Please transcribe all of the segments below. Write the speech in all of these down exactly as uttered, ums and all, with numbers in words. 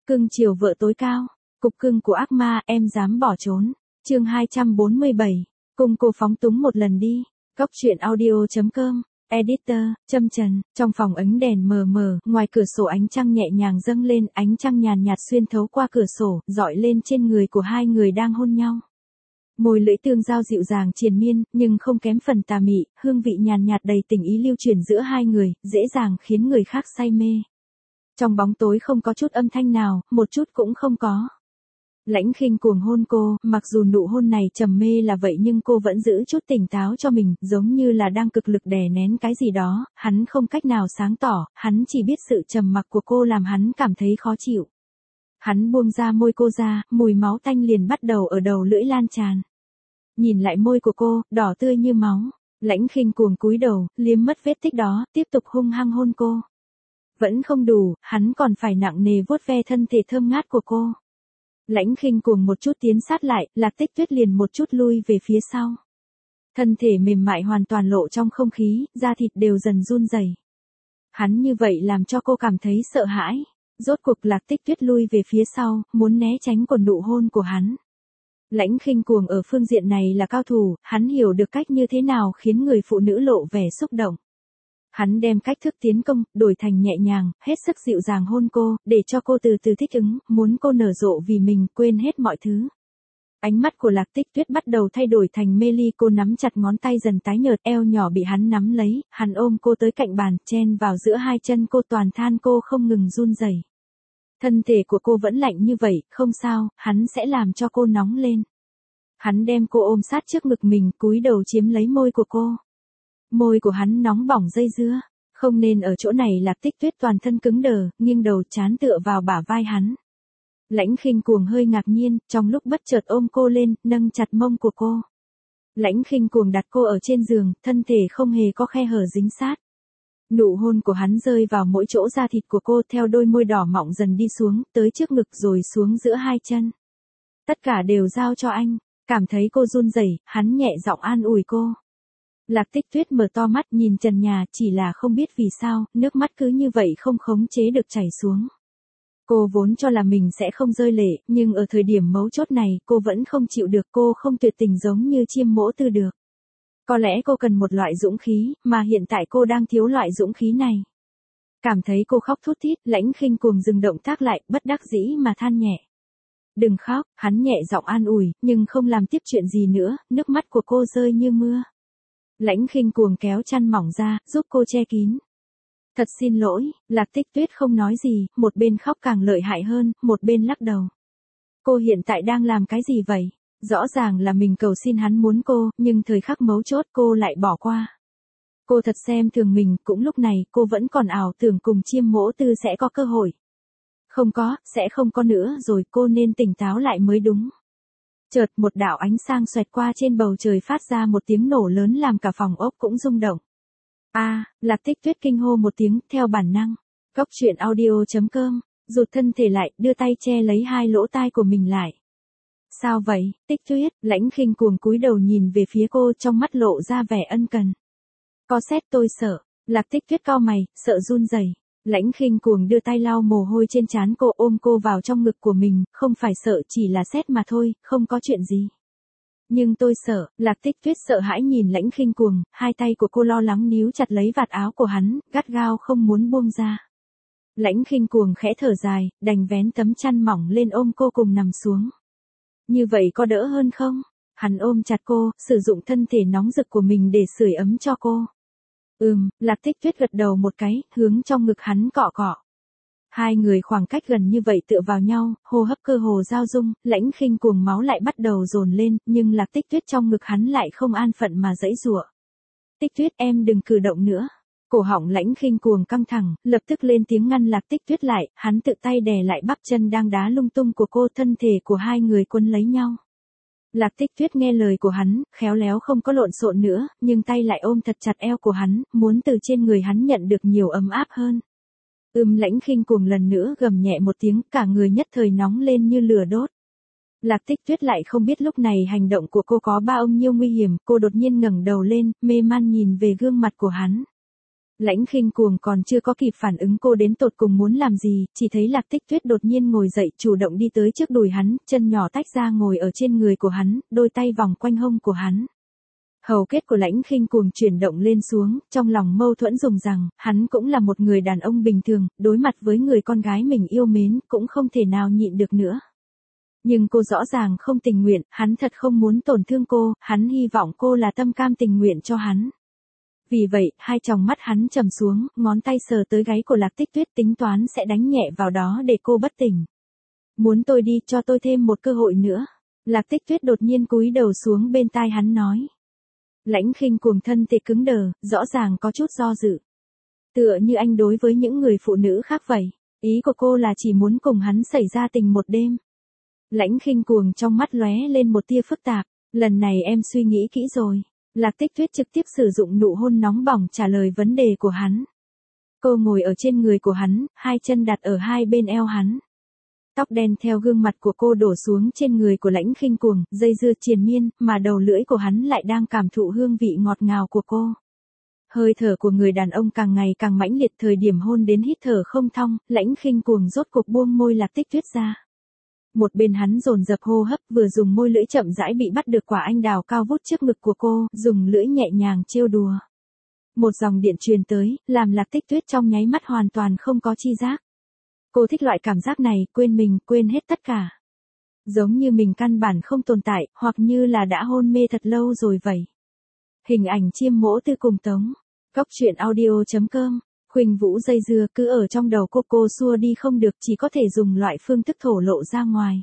Cưng chiều vợ tối cao, cục cưng của ác ma, em dám bỏ trốn. Chương hai trăm bốn mươi bảy, cùng cô phóng túng một lần đi. Góc truyện audio.com, editor, Trâm Trần, trong phòng ánh đèn mờ mờ, ngoài cửa sổ ánh trăng nhẹ nhàng dâng lên, ánh trăng nhàn nhạt xuyên thấu qua cửa sổ, dọi lên trên người của hai người đang hôn nhau. Môi lưỡi tương giao dịu dàng triền miên, nhưng không kém phần tà mị, hương vị nhàn nhạt đầy tình ý lưu truyền giữa hai người, dễ dàng khiến người khác say mê. Trong bóng tối không có chút âm thanh nào, một chút cũng không có. Lãnh Khinh cuồng hôn cô, mặc dù nụ hôn này trầm mê là vậy nhưng cô vẫn giữ chút tỉnh táo cho mình, giống như là đang cực lực đè nén cái gì đó, hắn không cách nào sáng tỏ, hắn chỉ biết sự trầm mặc của cô làm hắn cảm thấy khó chịu. Hắn buông ra môi cô ra, mùi máu tanh liền bắt đầu ở đầu lưỡi lan tràn. Nhìn lại môi của cô, đỏ tươi như máu, Lãnh Khinh cuồng cúi đầu, liếm mất vết tích đó, tiếp tục hung hăng hôn cô. Vẫn không đủ, hắn còn phải nặng nề vuốt ve thân thể thơm ngát của cô. Lãnh Khinh cuồng một chút tiến sát lại, Lạc Tích Tuyết liền một chút lui về phía sau. Thân thể mềm mại hoàn toàn lộ trong không khí, da thịt đều dần run rẩy. Hắn như vậy làm cho cô cảm thấy sợ hãi. Rốt cuộc Lạc Tích Tuyết lui về phía sau, muốn né tránh của nụ hôn của hắn. Lãnh Khinh cuồng ở phương diện này là cao thủ, hắn hiểu được cách như thế nào khiến người phụ nữ lộ vẻ xúc động. Hắn đem cách thức tiến công, đổi thành nhẹ nhàng, hết sức dịu dàng hôn cô, để cho cô từ từ thích ứng, muốn cô nở rộ vì mình, quên hết mọi thứ. Ánh mắt của Lạc Tích Tuyết bắt đầu thay đổi thành mê ly, cô nắm chặt ngón tay dần tái nhợt, eo nhỏ bị hắn nắm lấy, hắn ôm cô tới cạnh bàn, chen vào giữa hai chân cô, toàn than cô không ngừng run rẩy. Thân thể của cô vẫn lạnh như vậy, không sao, hắn sẽ làm cho cô nóng lên. Hắn đem cô ôm sát trước ngực mình, cúi đầu chiếm lấy môi của cô. Môi của hắn nóng bỏng dây dưa, không nên ở chỗ này. Lạc Tích Tuyết toàn thân cứng đờ, nghiêng đầu chán tựa vào bả vai hắn. Lãnh Khinh cuồng hơi ngạc nhiên, trong lúc bất chợt ôm cô lên, nâng chặt mông của cô. Lãnh Khinh cuồng đặt cô ở trên giường, thân thể không hề có khe hở dính sát. Nụ hôn của hắn rơi vào mỗi chỗ da thịt của cô, theo đôi môi đỏ mọng dần đi xuống, tới trước ngực rồi xuống giữa hai chân. Tất cả đều giao cho anh. Cảm thấy cô run rẩy, hắn nhẹ giọng an ủi cô. Lạc Tích Tuyết mở to mắt nhìn trần nhà, chỉ là không biết vì sao, nước mắt cứ như vậy không khống chế được chảy xuống. Cô vốn cho là mình sẽ không rơi lệ, nhưng ở thời điểm mấu chốt này, cô vẫn không chịu được, cô không tuyệt tình giống như Chiêm Mỗ Tư được. Có lẽ cô cần một loại dũng khí, mà hiện tại cô đang thiếu loại dũng khí này. Cảm thấy cô khóc thút thít, Lãnh Khinh cuồng dừng động tác lại, bất đắc dĩ mà than nhẹ. Đừng khóc, hắn nhẹ giọng an ủi, nhưng không làm tiếp chuyện gì nữa, nước mắt của cô rơi như mưa. Lãnh Khinh cuồng kéo chăn mỏng ra, giúp cô che kín. Thật xin lỗi, Lạc Tích Tuyết không nói gì, một bên khóc càng lợi hại hơn, một bên lắc đầu. Cô hiện tại đang làm cái gì vậy? Rõ ràng là mình cầu xin hắn muốn cô, nhưng thời khắc mấu chốt cô lại bỏ qua. Cô thật xem thường mình, cũng lúc này cô vẫn còn ảo tưởng cùng Chiêm Mỗ Tư sẽ có cơ hội. Không có, sẽ không có nữa rồi, cô nên tỉnh táo lại mới đúng. Chợt một đạo ánh sáng xoẹt qua trên bầu trời, phát ra một tiếng nổ lớn làm cả phòng ốc cũng rung động. A, à, Lạc Tích Tuyết kinh hô một tiếng, theo bản năng. Góc truyện audio.com, rụt thân thể lại, đưa tay che lấy hai lỗ tai của mình lại. Sao vậy, Tích Tuyết? Lãnh Khinh cuồng cúi đầu nhìn về phía cô, trong mắt lộ ra vẻ ân cần. Có xét tôi sợ. Lạc Tích Tuyết cau mày, sợ run rẩy. Lãnh Khinh cuồng đưa tay lau mồ hôi trên trán cô, ôm cô vào trong ngực của mình, không phải sợ, chỉ là xét mà thôi, không có chuyện gì. Nhưng tôi sợ. Lạc Tích Tuyết sợ hãi nhìn Lãnh Khinh cuồng, hai tay của cô lo lắng níu chặt lấy vạt áo của hắn, gắt gao không muốn buông ra. Lãnh Khinh cuồng khẽ thở dài, đành vén tấm chăn mỏng lên ôm cô cùng nằm xuống. Như vậy có đỡ hơn không? Hắn ôm chặt cô, sử dụng thân thể nóng rực của mình để sưởi ấm cho cô. Ừm, Lạc Tích Tuyết gật đầu một cái, hướng trong ngực hắn cọ cọ. Hai người khoảng cách gần như vậy tựa vào nhau, hô hấp cơ hồ giao dung, Lãnh Khinh cuồng máu lại bắt đầu dồn lên, nhưng Lạc Tích Tuyết trong ngực hắn lại không an phận mà giãy giụa. Tích Tuyết, em đừng cử động nữa. Cổ họng Lãnh Khinh cuồng căng thẳng, lập tức lên tiếng ngăn Lạc Tích Tuyết lại, hắn tự tay đè lại bắp chân đang đá lung tung của cô, thân thể của hai người quấn lấy nhau. Lạc Tích Tuyết nghe lời của hắn, khéo léo không có lộn xộn nữa, nhưng tay lại ôm thật chặt eo của hắn, muốn từ trên người hắn nhận được nhiều ấm áp hơn. Ưm Lãnh Khinh cuồng lần nữa gầm nhẹ một tiếng, cả người nhất thời nóng lên như lửa đốt. Lạc Tích Tuyết lại không biết lúc này hành động của cô có bao nhiêu nguy hiểm, cô đột nhiên ngẩng đầu lên, mê man nhìn về gương mặt của hắn. Lãnh Khinh Cuồng còn chưa có kịp phản ứng cô đến tột cùng muốn làm gì, chỉ thấy Lạc Tích Tuyết đột nhiên ngồi dậy, chủ động đi tới trước đùi hắn, chân nhỏ tách ra ngồi ở trên người của hắn, đôi tay vòng quanh hông của hắn. Hầu kết của Lãnh Khinh Cuồng chuyển động lên xuống, trong lòng mâu thuẫn dùng rằng, hắn cũng là một người đàn ông bình thường, đối mặt với người con gái mình yêu mến, cũng không thể nào nhịn được nữa. Nhưng cô rõ ràng không tình nguyện, hắn thật không muốn tổn thương cô, hắn hy vọng cô là tâm cam tình nguyện cho hắn. Vì vậy, hai tròng mắt hắn trầm xuống, ngón tay sờ tới gáy của Lạc Tích Tuyết tính toán sẽ đánh nhẹ vào đó để cô bất tỉnh. Muốn tôi đi, cho tôi thêm một cơ hội nữa. Lạc Tích Tuyết đột nhiên cúi đầu xuống bên tai hắn nói. Lãnh Khinh Cuồng thân thể cứng đờ, rõ ràng có chút do dự. Tựa như anh đối với những người phụ nữ khác vậy. Ý của cô là chỉ muốn cùng hắn xảy ra tình một đêm. Lãnh Khinh Cuồng trong mắt lóe lên một tia phức tạp. Lần này em suy nghĩ kỹ rồi. Lạc Tích Tuyết trực tiếp sử dụng nụ hôn nóng bỏng trả lời vấn đề của hắn. Cô ngồi ở trên người của hắn, hai chân đặt ở hai bên eo hắn. Tóc đen theo gương mặt của cô đổ xuống trên người của Lãnh Khinh Cuồng, dây dưa triền miên, mà đầu lưỡi của hắn lại đang cảm thụ hương vị ngọt ngào của cô. Hơi thở của người đàn ông càng ngày càng mãnh liệt, thời điểm hôn đến hít thở không thong, Lãnh Khinh Cuồng rốt cuộc buông môi Lạc Tích Tuyết ra. Một bên hắn dồn dập hô hấp, vừa dùng môi lưỡi chậm rãi bị bắt được quả anh đào cao vút trước ngực của cô, dùng lưỡi nhẹ nhàng trêu đùa. Một dòng điện truyền tới, làm Lạc Tích Tuyết trong nháy mắt hoàn toàn không có chi giác. Cô thích loại cảm giác này, quên mình, quên hết tất cả. Giống như mình căn bản không tồn tại, hoặc như là đã hôn mê thật lâu rồi vậy. Hình ảnh Chiêm Mỗ Tư cùng Tống. Cóc truyện audio chấm com. Khuynh Vũ dây dưa cứ ở trong đầu cô, cô xua đi không được, chỉ có thể dùng loại phương thức thổ lộ ra ngoài.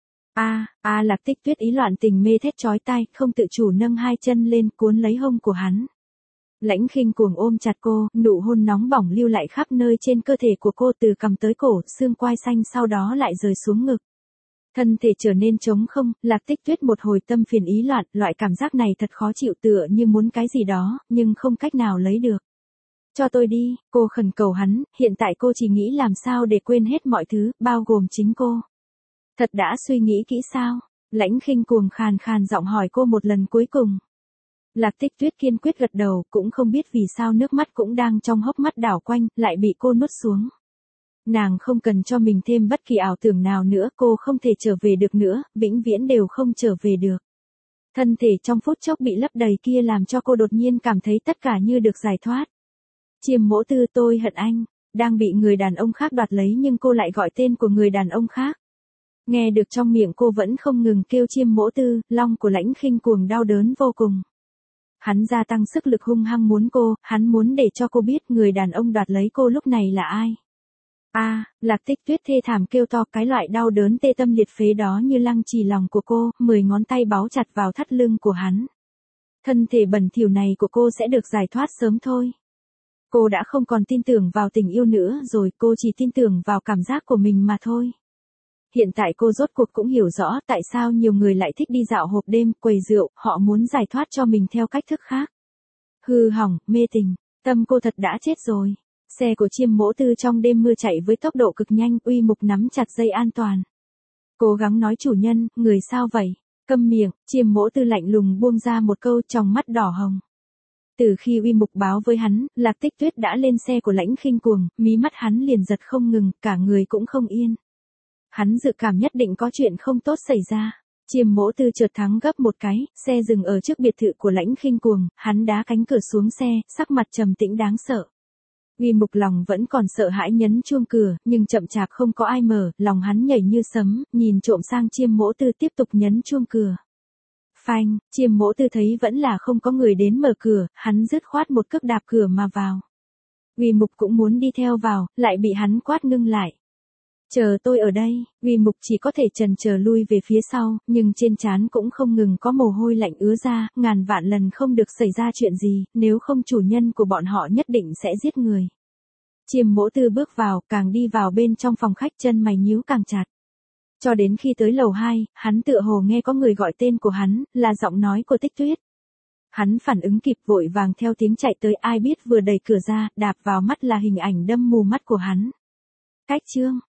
A, a Lạc Tích Tuyết ý loạn tình mê thét chói tai, không tự chủ nâng hai chân lên cuốn lấy hông của hắn. Lãnh Khinh Cuồng ôm chặt cô, nụ hôn nóng bỏng lưu lại khắp nơi trên cơ thể của cô từ cằm tới cổ, xương quai xanh sau đó lại rời xuống ngực. Thân thể trở nên trống không, Lạc Tích Tuyết một hồi tâm phiền ý loạn, loại cảm giác này thật khó chịu tựa như muốn cái gì đó, nhưng không cách nào lấy được. Cho tôi đi, cô khẩn cầu hắn, hiện tại cô chỉ nghĩ làm sao để quên hết mọi thứ, bao gồm chính cô. Thật đã suy nghĩ kỹ sao? Lãnh Khinh Cuồng khàn khàn giọng hỏi cô một lần cuối cùng. Lạc Tích Tuyết kiên quyết gật đầu, cũng không biết vì sao nước mắt cũng đang trong hốc mắt đảo quanh, lại bị cô nuốt xuống. Nàng không cần cho mình thêm bất kỳ ảo tưởng nào nữa, cô không thể trở về được nữa, vĩnh viễn đều không trở về được. Thân thể trong phút chốc bị lấp đầy kia làm cho cô đột nhiên cảm thấy tất cả như được giải thoát. Chiêm Mỗ Tư, tôi hận anh, đang bị người đàn ông khác đoạt lấy nhưng cô lại gọi tên của người đàn ông khác. Nghe được trong miệng cô vẫn không ngừng kêu Chiêm Mỗ Tư, lòng của Lãnh Khinh Cuồng đau đớn vô cùng. Hắn gia tăng sức lực hung hăng muốn cô, hắn muốn để cho cô biết người đàn ông đoạt lấy cô lúc này là ai. A, à, Lạc Tích Tuyết thê thảm kêu to, cái loại đau đớn tê tâm liệt phế đó như lăng trì lòng của cô, mười ngón tay báu chặt vào thắt lưng của hắn. Thân thể bẩn thỉu này của cô sẽ được giải thoát sớm thôi. Cô đã không còn tin tưởng vào tình yêu nữa rồi, cô chỉ tin tưởng vào cảm giác của mình mà thôi. Hiện tại cô rốt cuộc cũng hiểu rõ tại sao nhiều người lại thích đi dạo hộp đêm, quầy rượu, họ muốn giải thoát cho mình theo cách thức khác. Hư hỏng, mê tình, tâm cô thật đã chết rồi. Xe của Chiêm Mỗ Tư trong đêm mưa chạy với tốc độ cực nhanh, Uy Mục nắm chặt dây an toàn. Cố gắng nói chủ nhân, người sao vậy? Câm miệng, Chiêm Mỗ Tư lạnh lùng buông ra một câu, trong mắt đỏ hồng. Từ khi Uy Mục báo với hắn, Lạc Tích Tuyết đã lên xe của Lãnh Khinh Cuồng, mí mắt hắn liền giật không ngừng, cả người cũng không yên. Hắn dự cảm nhất định có chuyện không tốt xảy ra. Chiêm Mỗ Tư chợt thắng gấp một cái, xe dừng ở trước biệt thự của Lãnh Khinh Cuồng, hắn đá cánh cửa xuống xe, sắc mặt trầm tĩnh đáng sợ. Uy Mục lòng vẫn còn sợ hãi nhấn chuông cửa, nhưng chậm chạp không có ai mở, lòng hắn nhảy như sấm, nhìn trộm sang Chiêm Mỗ Tư tiếp tục nhấn chuông cửa. Phanh, Chiêm Mỗ Tư thấy vẫn là không có người đến mở cửa, hắn dứt khoát một cước đạp cửa mà vào. Uy Mục cũng muốn đi theo vào, lại bị hắn quát ngưng lại. Chờ tôi ở đây, Uy Mục chỉ có thể chần chờ lui về phía sau, nhưng trên trán cũng không ngừng có mồ hôi lạnh ứa ra, ngàn vạn lần không được xảy ra chuyện gì, nếu không chủ nhân của bọn họ nhất định sẽ giết người. Chiêm Mỗ Tư bước vào, càng đi vào bên trong phòng khách chân mày nhíu càng chặt. Cho đến khi tới lầu hai, hắn tựa hồ nghe có người gọi tên của hắn, là giọng nói của Tích Tuyết. Hắn phản ứng kịp vội vàng theo tiếng chạy tới, ai biết vừa đẩy cửa ra, đạp vào mắt là hình ảnh đâm mù mắt của hắn. Cách chương